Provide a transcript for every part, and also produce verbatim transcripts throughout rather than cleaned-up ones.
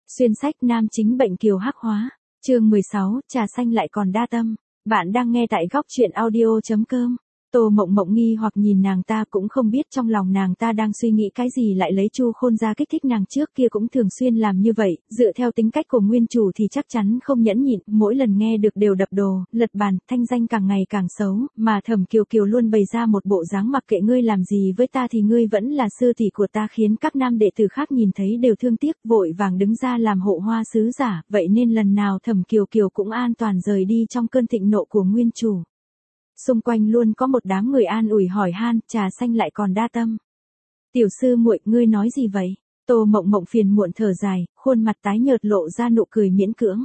Xuyên sách nam chính bệnh kiều hắc hóa. Chương mười sáu, trà xanh lại còn đa tâm. Bạn đang nghe tại góc truyện audio chấm com. Tô Mộng Mộng nghi hoặc nhìn nàng ta, cũng không biết trong lòng nàng ta đang suy nghĩ cái gì, lại lấy Chu Khôn ra kích thích nàng. Trước kia cũng thường xuyên làm như vậy, dựa theo tính cách của nguyên chủ thì chắc chắn không nhẫn nhịn, mỗi lần nghe được đều đập đồ, lật bàn, thanh danh càng ngày càng xấu, mà Thẩm Kiều Kiều luôn bày ra một bộ dáng mặc kệ ngươi làm gì với ta thì ngươi vẫn là sư tỷ của ta, khiến các nam đệ tử khác nhìn thấy đều thương tiếc, vội vàng đứng ra làm hộ hoa sứ giả, vậy nên lần nào Thẩm Kiều Kiều cũng an toàn rời đi trong cơn thịnh nộ của nguyên chủ. Xung quanh luôn có một đám người an ủi hỏi han, trà xanh lại còn đa tâm. Tiểu sư muội, ngươi nói gì vậy? Tô Mộng Mộng phiền muộn thở dài, khuôn mặt tái nhợt lộ ra nụ cười miễn cưỡng.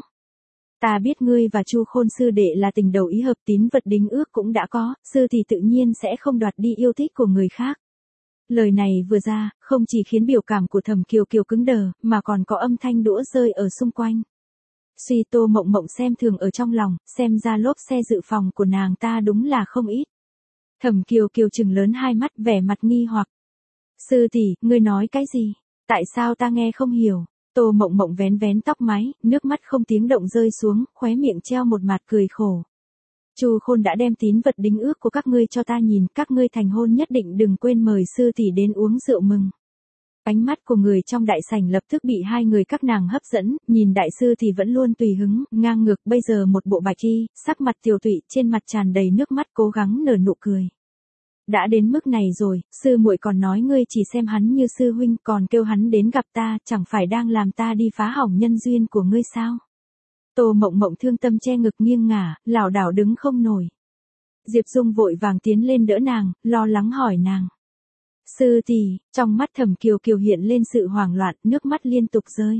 Ta biết ngươi và Chu Khôn sư đệ là tình đầu ý hợp, tín vật đính ước cũng đã có, sư thì tự nhiên sẽ không đoạt đi yêu thích của người khác. Lời này vừa ra, không chỉ khiến biểu cảm của Thẩm Kiều Kiều cứng đờ, mà còn có âm thanh đũa rơi ở xung quanh. Suy Tô Mộng Mộng xem thường ở trong lòng, xem ra lốp xe dự phòng của nàng ta đúng là không ít. Thẩm Kiều Kiều trừng lớn hai mắt, vẻ mặt nghi hoặc. Sư tỷ, ngươi nói cái gì? Tại sao ta nghe không hiểu? Tô Mộng Mộng vén vén tóc mái, nước mắt không tiếng động rơi xuống, khóe miệng treo một mặt cười khổ. Chu Khôn đã đem tín vật đính ước của các ngươi cho ta nhìn, các ngươi thành hôn nhất định đừng quên mời sư tỷ đến uống rượu mừng. Ánh mắt của người trong đại sảnh lập tức bị hai người các nàng hấp dẫn, nhìn đại sư thì vẫn luôn tùy hứng, ngang ngược, bây giờ một bộ bạch y, sắc mặt tiều tụy, trên mặt tràn đầy nước mắt, cố gắng nở nụ cười. Đã đến mức này rồi, sư muội còn nói ngươi chỉ xem hắn như sư huynh, còn kêu hắn đến gặp ta, chẳng phải đang làm ta đi phá hỏng nhân duyên của ngươi sao? Tô Mộng Mộng thương tâm che ngực nghiêng ngả, lảo đảo đứng không nổi. Diệp Dung vội vàng tiến lên đỡ nàng, lo lắng hỏi nàng. Sư tỷ, trong mắt Thẩm Kiều Kiều hiện lên sự hoảng loạn, nước mắt liên tục rơi.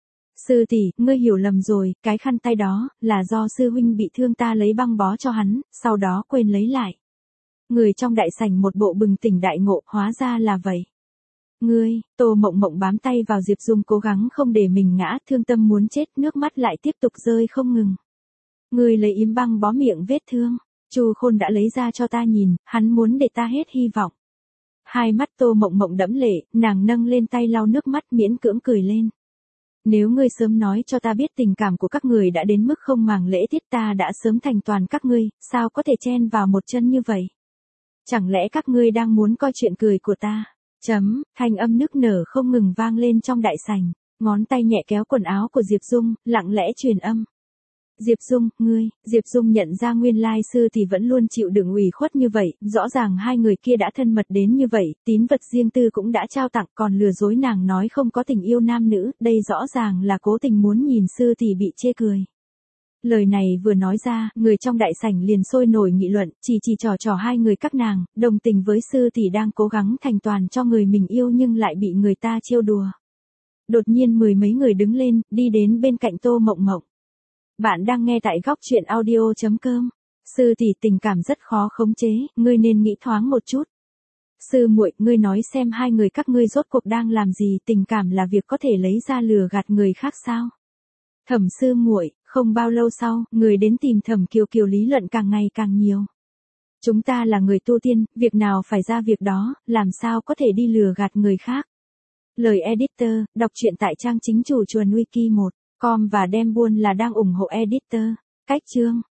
Sư tỷ, ngươi hiểu lầm rồi, cái khăn tay đó, là do sư huynh bị thương ta lấy băng bó cho hắn, sau đó quên lấy lại. Người trong đại sảnh một bộ bừng tỉnh đại ngộ, hóa ra là vậy. Ngươi, Tô Mộng Mộng bám tay vào Diệp Dung cố gắng không để mình ngã, thương tâm muốn chết, nước mắt lại tiếp tục rơi không ngừng. Ngươi lấy yếm băng bó miệng vết thương, Chu Khôn đã lấy ra cho ta nhìn, hắn muốn để ta hết hy vọng. Hai mắt Tô Mộng Mộng đẫm lệ, nàng nâng lên tay lau nước mắt miễn cưỡng cười lên. Nếu ngươi sớm nói cho ta biết tình cảm của các người đã đến mức không màng lễ tiết, ta đã sớm thành toàn các ngươi, sao có thể chen vào một chân như vậy? Chẳng lẽ các ngươi đang muốn coi chuyện cười của ta? Chấm, thanh âm nức nở không ngừng vang lên trong đại sảnh, ngón tay nhẹ kéo quần áo của Diệp Dung, lặng lẽ truyền âm. Diệp Dung, ngươi, Diệp Dung nhận ra nguyên lai sư thì vẫn luôn chịu đựng ủy khuất như vậy, rõ ràng hai người kia đã thân mật đến như vậy, tín vật riêng tư cũng đã trao tặng, còn lừa dối nàng nói không có tình yêu nam nữ, đây rõ ràng là cố tình muốn nhìn sư thì bị chê cười. Lời này vừa nói ra, người trong đại sảnh liền sôi nổi nghị luận, chỉ chỉ trò trò hai người các nàng, đồng tình với sư tỷ đang cố gắng thành toàn cho người mình yêu nhưng lại bị người ta trêu đùa. Đột nhiên mười mấy người đứng lên, đi đến bên cạnh Tô Mộng Mộng. Bạn đang nghe tại góc truyện audio chấm com. Sư tỷ, tình cảm rất khó khống chế, ngươi nên nghĩ thoáng một chút. Sư muội, ngươi nói xem hai người các ngươi rốt cuộc đang làm gì, tình cảm là việc có thể lấy ra lừa gạt người khác sao? Thẩm sư muội, không bao lâu sau, người đến tìm Thẩm Kiều Kiều lý luận càng ngày càng nhiều. Chúng ta là người tu tiên, việc nào phải ra việc đó, làm sao có thể đi lừa gạt người khác? Lời editor, đọc truyện tại trang chính chủ chuồn wiki một. Com và đem buôn là đang ủng hộ editor. Cách chương